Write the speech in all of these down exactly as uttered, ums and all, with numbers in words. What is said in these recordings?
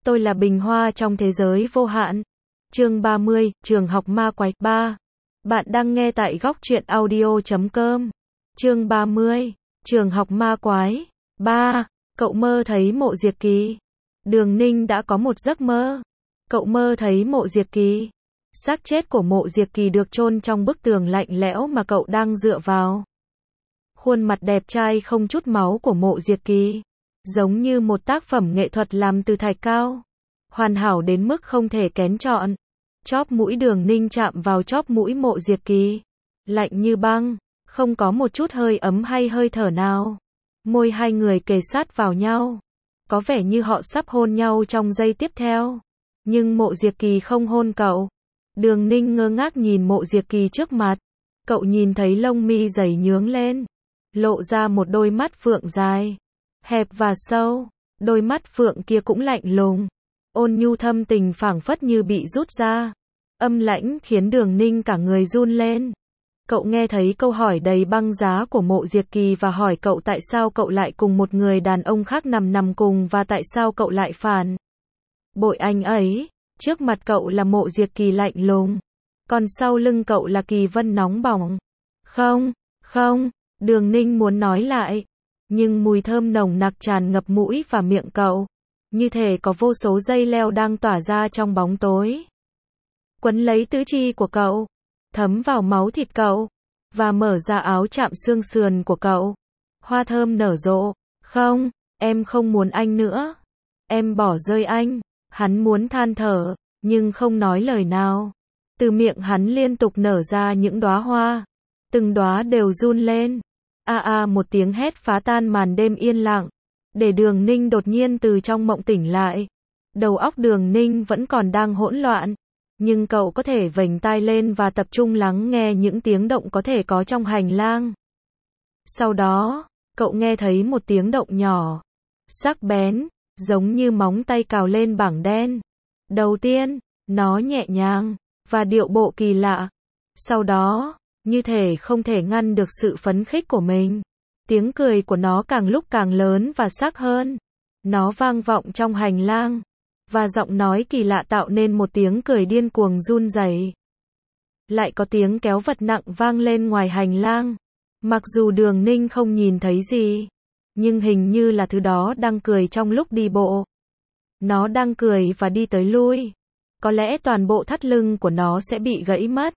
Tôi là bình hoa trong thế giới vô hạn. Chương ba mươi, Trường học ma quái. ba. Bạn đang nghe tại góc truyện audio chấm com. Chương ba mươi, Trường học ma quái. ba. Cậu mơ thấy Mộ Diệp Kỳ. Đường Ninh đã có một giấc mơ. Cậu mơ thấy Mộ Diệp Kỳ. Xác chết của Mộ Diệp Kỳ được chôn trong bức tường lạnh lẽo mà cậu đang dựa vào. Khuôn mặt đẹp trai không chút máu của Mộ Diệp Kỳ, giống như một tác phẩm nghệ thuật làm từ thạch cao, hoàn hảo đến mức không thể kén chọn. Chóp mũi Đường Ninh chạm vào chóp mũi Mộ Diệp Kỳ, lạnh như băng, không có một chút hơi ấm hay hơi thở nào. Môi hai người kề sát vào nhau, có vẻ như họ sắp hôn nhau trong giây tiếp theo. Nhưng Mộ Diệp Kỳ không hôn cậu. Đường Ninh ngơ ngác nhìn Mộ Diệp Kỳ trước mặt. Cậu nhìn thấy lông mi dày nhướng lên, lộ ra một đôi mắt phượng dài, hẹp và sâu. Đôi mắt phượng kia cũng lạnh lùng, ôn nhu thâm tình phảng phất như bị rút ra. Âm lãnh khiến Đường Ninh cả người run lên. Cậu nghe thấy câu hỏi đầy băng giá của Mộ Diệp Kỳ và hỏi cậu tại sao cậu lại cùng một người đàn ông khác nằm nằm cùng và tại sao cậu lại phản bội anh ấy. Trước mặt cậu là Mộ Diệp Kỳ lạnh lùng, còn sau lưng cậu là Kỳ Vân nóng bỏng. Không, không, Đường Ninh muốn nói lại, nhưng mùi thơm nồng nặc tràn ngập mũi và miệng cậu, như thể có vô số dây leo đang tỏa ra trong bóng tối, quấn lấy tứ chi của cậu, thấm vào máu thịt cậu, và mở ra áo chạm xương sườn của cậu. Hoa thơm nở rộ. Không, em không muốn anh nữa. Em bỏ rơi anh. Hắn muốn than thở, nhưng không nói lời nào. Từ miệng hắn liên tục nở ra những đóa hoa, từng đóa đều run lên. A a một tiếng hét phá tan màn đêm yên lặng, để Đường Ninh đột nhiên từ trong mộng tỉnh lại. Đầu óc Đường Ninh vẫn còn đang hỗn loạn, nhưng cậu có thể vểnh tai lên và tập trung lắng nghe những tiếng động có thể có trong hành lang. Sau đó, cậu nghe thấy một tiếng động nhỏ, sắc bén, giống như móng tay cào lên bảng đen. Đầu tiên, nó nhẹ nhàng, và điệu bộ kỳ lạ. Sau đó, như thể không thể ngăn được sự phấn khích của mình, tiếng cười của nó càng lúc càng lớn và sắc hơn. Nó vang vọng trong hành lang, và giọng nói kỳ lạ tạo nên một tiếng cười điên cuồng run rẩy. Lại có tiếng kéo vật nặng vang lên ngoài hành lang. Mặc dù Đường Ninh không nhìn thấy gì, nhưng hình như là thứ đó đang cười trong lúc đi bộ. Nó đang cười và đi tới lui. Có lẽ toàn bộ thắt lưng của nó sẽ bị gãy mất,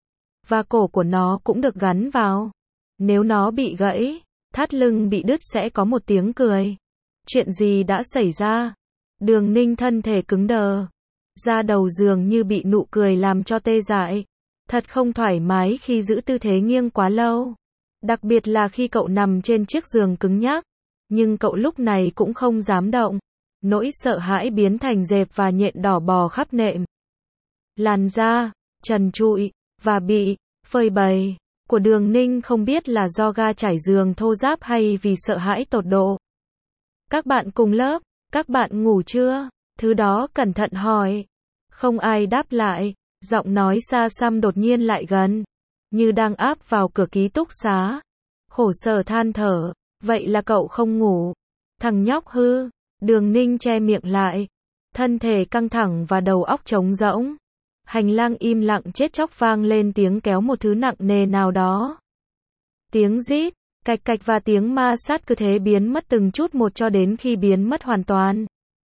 và cổ của nó cũng được gắn vào. Nếu nó bị gãy, thắt lưng bị đứt sẽ có một tiếng cười. Chuyện gì đã xảy ra? Đường Ninh thân thể cứng đờ, da đầu dường như bị nụ cười làm cho tê dại. Thật không thoải mái khi giữ tư thế nghiêng quá lâu, đặc biệt là khi cậu nằm trên chiếc giường cứng nhắc. Nhưng cậu lúc này cũng không dám động. Nỗi sợ hãi biến thành dẹp và nhện đỏ bò khắp nệm. Làn da trần trụi và bị phơi bày của Đường Ninh không biết là do ga trải giường thô ráp hay vì sợ hãi tột độ. Các bạn cùng lớp, các bạn ngủ chưa? Thứ đó cẩn thận hỏi. Không ai đáp lại. Giọng nói xa xăm đột nhiên lại gần, như đang áp vào cửa ký túc xá. Khổ sở than thở. Vậy là cậu không ngủ? Thằng nhóc hư. Đường Ninh che miệng lại, thân thể căng thẳng và đầu óc trống rỗng. Hành lang im lặng chết chóc vang lên tiếng kéo một thứ nặng nề nào đó. Tiếng rít, cạch cạch và tiếng ma sát cứ thế biến mất từng chút một cho đến khi biến mất hoàn toàn.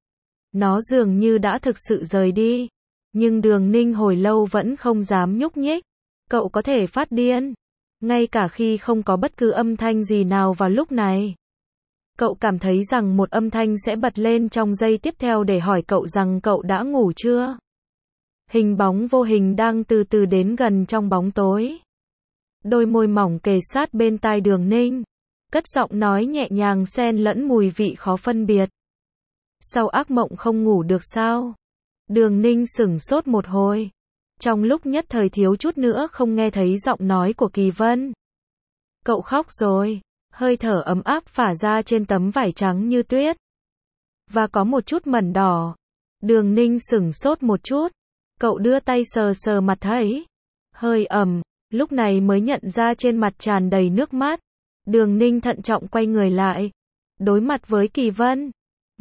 Nó dường như đã thực sự rời đi, nhưng Đường Ninh hồi lâu vẫn không dám nhúc nhích. Cậu có thể phát điên, ngay cả khi không có bất cứ âm thanh gì nào vào lúc này. Cậu cảm thấy rằng một âm thanh sẽ bật lên trong giây tiếp theo để hỏi cậu rằng cậu đã ngủ chưa. Hình bóng vô hình đang từ từ đến gần trong bóng tối. Đôi môi mỏng kề sát bên tai Đường Ninh, cất giọng nói nhẹ nhàng xen lẫn mùi vị khó phân biệt. Sau ác mộng không ngủ được sao? Đường Ninh sửng sốt một hồi, trong lúc nhất thời thiếu chút nữa không nghe thấy giọng nói của Kỳ Vân. Cậu khóc rồi. Hơi thở ấm áp phả ra trên tấm vải trắng như tuyết, và có một chút mẩn đỏ. Đường Ninh sửng sốt một chút. Cậu đưa tay sờ sờ mặt thấy hơi ẩm, lúc này mới nhận ra trên mặt tràn đầy nước mắt. Đường Ninh thận trọng quay người lại, đối mặt với Kỳ Vân.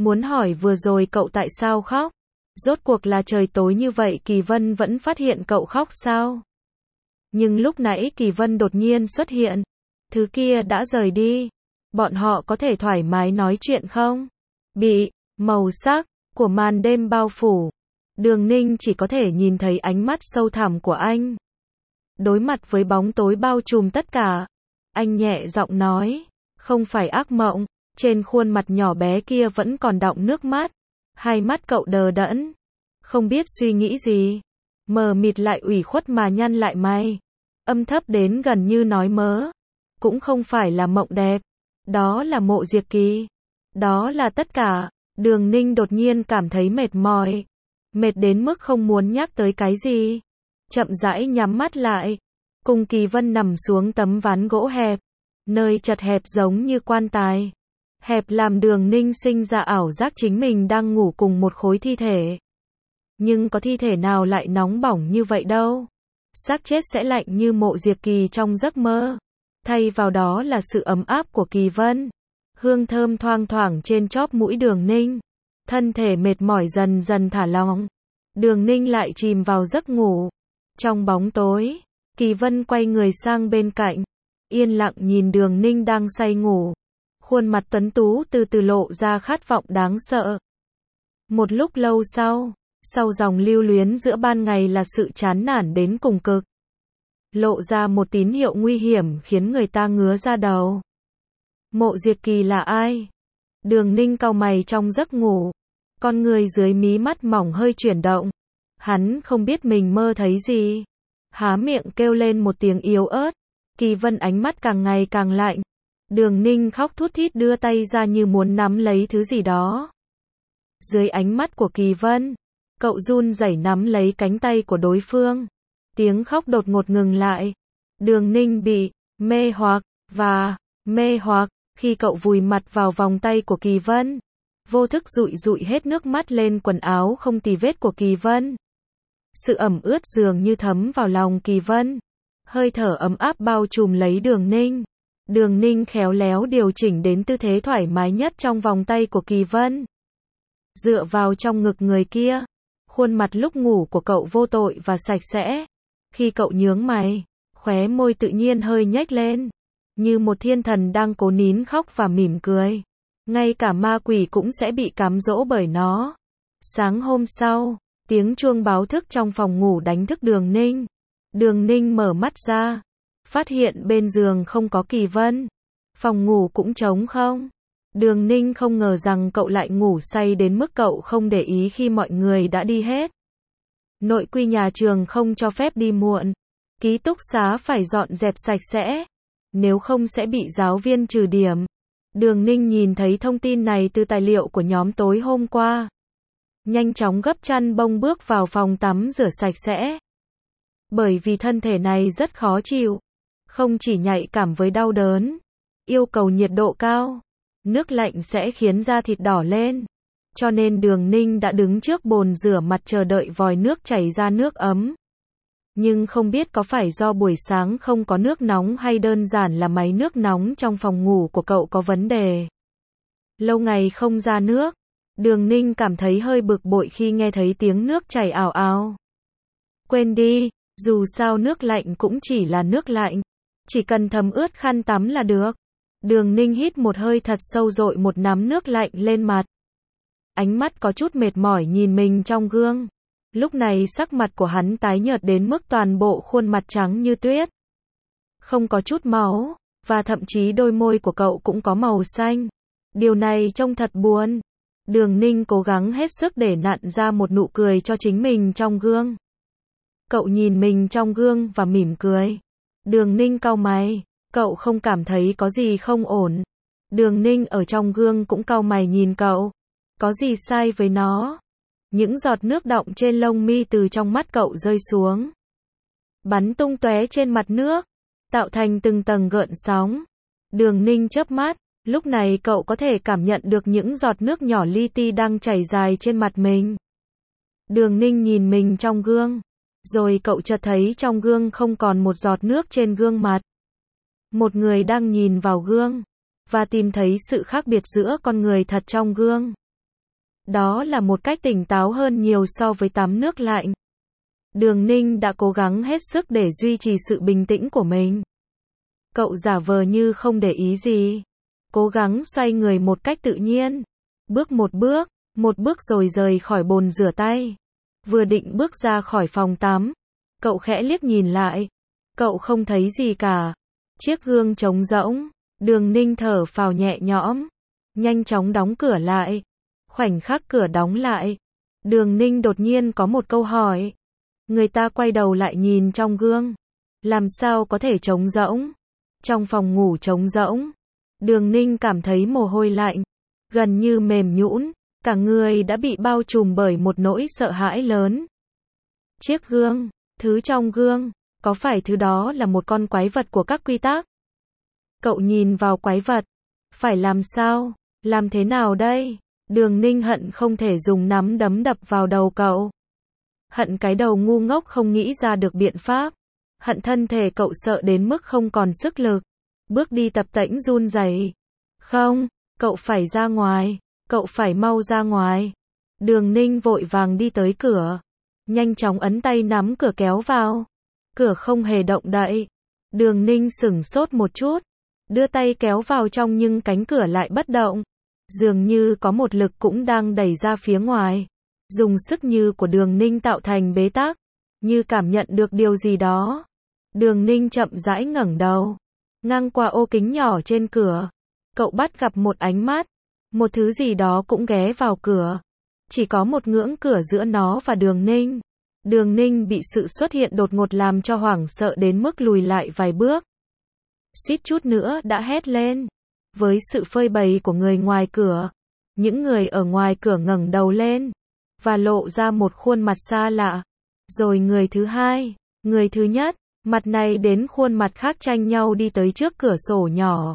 muốn hỏi vừa rồi cậu tại sao khóc. Rốt cuộc là trời tối như vậy Kỳ Vân vẫn phát hiện cậu khóc sao? Nhưng lúc nãy Kỳ Vân đột nhiên xuất hiện. Thứ kia đã rời đi. Bọn họ có thể thoải mái nói chuyện không? Bị màu sắc của màn đêm bao phủ. Đường Ninh chỉ có thể nhìn thấy ánh mắt sâu thẳm của anh. Đối mặt với bóng tối bao trùm tất cả. Anh nhẹ giọng nói. Không phải ác mộng. Trên khuôn mặt nhỏ bé kia vẫn còn đọng nước mắt. Hai mắt cậu đờ đẫn. Không biết suy nghĩ gì. Mờ mịt lại ủy khuất mà nhăn lại mày. Âm thấp đến gần như nói mớ. Cũng không phải là mộng đẹp. Đó là Mộ Diệp Kỳ. Đó là tất cả. Đường Ninh đột nhiên cảm thấy mệt mỏi. Mệt đến mức không muốn nhắc tới cái gì. Chậm rãi nhắm mắt lại. Cùng Kỳ Vân nằm xuống tấm ván gỗ hẹp. Nơi chật hẹp giống như quan tài. Hẹp làm Đường Ninh sinh ra ảo giác chính mình đang ngủ cùng một khối thi thể. Nhưng có thi thể nào lại nóng bỏng như vậy đâu. Xác chết sẽ lạnh như Mộ Diệp Kỳ trong giấc mơ. Thay vào đó là sự ấm áp của Kỳ Vân. Hương thơm thoang thoảng trên chóp mũi Đường Ninh. Thân thể mệt mỏi dần dần thả lỏng. Đường Ninh lại chìm vào giấc ngủ. Trong bóng tối, Kỳ Vân quay người sang bên cạnh. Yên lặng nhìn Đường Ninh đang say ngủ. Khuôn mặt tuấn tú từ từ lộ ra khát vọng đáng sợ. Một lúc lâu sau, sau dòng lưu luyến giữa ban ngày là sự chán nản đến cùng cực. Lộ ra một tín hiệu nguy hiểm khiến người ta ngứa da đầu. Mộ Diệp Kỳ là ai? Đường Ninh cau mày trong giấc ngủ. Con người dưới mí mắt mỏng hơi chuyển động. Hắn không biết mình mơ thấy gì. Há miệng kêu lên một tiếng yếu ớt. Kỳ Vân ánh mắt càng ngày càng lạnh. Đường Ninh khóc thút thít đưa tay ra như muốn nắm lấy thứ gì đó. Dưới ánh mắt của Kỳ Vân, cậu run rẩy nắm lấy cánh tay của đối phương. Tiếng khóc đột ngột ngừng lại. Đường Ninh bị mê hoặc và mê hoặc khi cậu vùi mặt vào vòng tay của Kỳ Vân. Vô thức dụi dụi hết nước mắt lên quần áo không tì vết của Kỳ Vân. Sự ẩm ướt dường như thấm vào lòng Kỳ Vân. Hơi thở ấm áp bao trùm lấy Đường Ninh. Đường Ninh khéo léo điều chỉnh đến tư thế thoải mái nhất trong vòng tay của Kỳ Vân. Dựa vào trong ngực người kia. Khuôn mặt lúc ngủ của cậu vô tội và sạch sẽ. Khi cậu nhướng mày, khóe môi tự nhiên hơi nhếch lên. Như một thiên thần đang cố nín khóc và mỉm cười. Ngay cả ma quỷ cũng sẽ bị cám dỗ bởi nó. Sáng hôm sau, tiếng chuông báo thức trong phòng ngủ đánh thức Đường Ninh. Đường Ninh mở mắt ra. Phát hiện bên giường không có Kỳ Vân. Phòng ngủ cũng trống không. Đường Ninh không ngờ rằng cậu lại ngủ say đến mức cậu không để ý khi mọi người đã đi hết. Nội quy nhà trường không cho phép đi muộn. Ký túc xá phải dọn dẹp sạch sẽ. Nếu không sẽ bị giáo viên trừ điểm. Đường Ninh nhìn thấy thông tin này từ tài liệu của nhóm tối hôm qua. Nhanh chóng gấp chăn bông bước vào phòng tắm rửa sạch sẽ. Bởi vì thân thể này rất khó chịu. Không chỉ nhạy cảm với đau đớn. Yêu cầu nhiệt độ cao. Nước lạnh sẽ khiến da thịt đỏ lên. Cho nên Đường Ninh đã đứng trước bồn rửa mặt chờ đợi vòi nước chảy ra nước ấm. Nhưng không biết có phải do buổi sáng không có nước nóng hay đơn giản là máy nước nóng trong phòng ngủ của cậu có vấn đề. Lâu ngày không ra nước. Đường Ninh cảm thấy hơi bực bội khi nghe thấy tiếng nước chảy ào ào. Quên đi, dù sao nước lạnh cũng chỉ là nước lạnh. Chỉ cần thấm ướt khăn tắm là được. Đường Ninh hít một hơi thật sâu dội một nắm nước lạnh lên mặt. Ánh mắt có chút mệt mỏi nhìn mình trong gương. Lúc này sắc mặt của hắn tái nhợt đến mức toàn bộ khuôn mặt trắng như tuyết. Không có chút máu, và thậm chí đôi môi của cậu cũng có màu xanh. Điều này trông thật buồn. Đường Ninh cố gắng hết sức để nặn ra một nụ cười cho chính mình trong gương. Cậu nhìn mình trong gương và mỉm cười. Đường Ninh cau mày. Cậu không cảm thấy có gì không ổn. Đường Ninh ở trong gương cũng cau mày nhìn cậu. Có gì sai với nó? Những giọt nước đọng trên lông mi từ trong mắt cậu rơi xuống. Bắn tung tóe trên mặt nước. Tạo thành từng tầng gợn sóng. Đường Ninh chớp mắt. Lúc này cậu có thể cảm nhận được những giọt nước nhỏ li ti đang chảy dài trên mặt mình. Đường Ninh nhìn mình trong gương. Rồi cậu chợt thấy trong gương không còn một giọt nước trên gương mặt. Một người đang nhìn vào gương. Và tìm thấy sự khác biệt giữa con người thật trong gương. Đó là một cách tỉnh táo hơn nhiều so với tắm nước lạnh. Đường Ninh đã cố gắng hết sức để duy trì sự bình tĩnh của mình. Cậu giả vờ như không để ý gì. Cố gắng xoay người một cách tự nhiên. Bước một bước, một bước rồi rời khỏi bồn rửa tay. Vừa định bước ra khỏi phòng tắm, cậu khẽ liếc nhìn lại. Cậu không thấy gì cả. Chiếc gương trống rỗng. Đường Ninh thở phào nhẹ nhõm. Nhanh chóng đóng cửa lại. Khoảnh khắc cửa đóng lại, Đường Ninh đột nhiên có một câu hỏi. Người ta quay đầu lại nhìn trong gương. Làm sao có thể trống rỗng? Trong phòng ngủ trống rỗng. Đường Ninh cảm thấy mồ hôi lạnh, gần như mềm nhũn, cả người đã bị bao trùm bởi một nỗi sợ hãi lớn. Chiếc gương, thứ trong gương, có phải thứ đó là một con quái vật của các quy tắc? Cậu nhìn vào quái vật. Phải làm sao? Làm thế nào đây? Đường Ninh hận không thể dùng nắm đấm đập vào đầu cậu. Hận cái đầu ngu ngốc không nghĩ ra được biện pháp. Hận thân thể cậu sợ đến mức không còn sức lực. Bước đi tập tễnh run rẩy. Không, cậu phải ra ngoài. Cậu phải mau ra ngoài. Đường Ninh vội vàng đi tới cửa. Nhanh chóng ấn tay nắm cửa kéo vào. Cửa không hề động đậy. Đường Ninh sửng sốt một chút. Đưa tay kéo vào trong nhưng cánh cửa lại bất động. Dường như có một lực cũng đang đẩy ra phía ngoài. Dùng sức như của Đường Ninh tạo thành bế tắc. Như cảm nhận được điều gì đó. Đường Ninh chậm rãi ngẩng đầu. Ngang qua ô kính nhỏ trên cửa. Cậu bắt gặp một ánh mắt. Một thứ gì đó cũng ghé vào cửa. Chỉ có một ngưỡng cửa giữa nó và Đường Ninh. Đường Ninh bị sự xuất hiện đột ngột làm cho hoảng sợ đến mức lùi lại vài bước. Suýt chút nữa đã hét lên. Với sự phơi bày của người ngoài cửa, những người ở ngoài cửa ngẩng đầu lên và lộ ra một khuôn mặt xa lạ. Rồi người thứ hai, người thứ nhất, mặt này đến khuôn mặt khác tranh nhau đi tới trước cửa sổ nhỏ.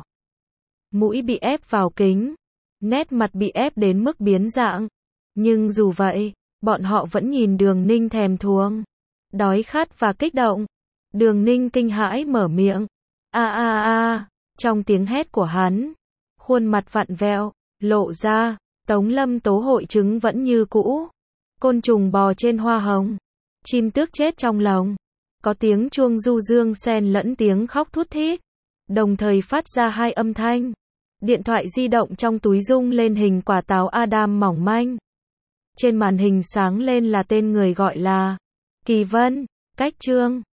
Mũi bị ép vào kính, nét mặt bị ép đến mức biến dạng. Nhưng dù vậy, bọn họ vẫn nhìn Đường Ninh thèm thuồng, đói khát và kích động. Đường Ninh kinh hãi mở miệng. A a a. Trong tiếng hét của hắn, khuôn mặt vặn vẹo, lộ ra, Tống Lâm Tố hội chứng vẫn như cũ. Côn trùng bò trên hoa hồng, chim tước chết trong lồng. Có tiếng chuông du dương xen lẫn tiếng khóc thút thít, đồng thời phát ra hai âm thanh. Điện thoại di động trong túi rung lên hình quả táo Adam mỏng manh. Trên màn hình sáng lên là tên người gọi là Kỳ Vân, cách Trương.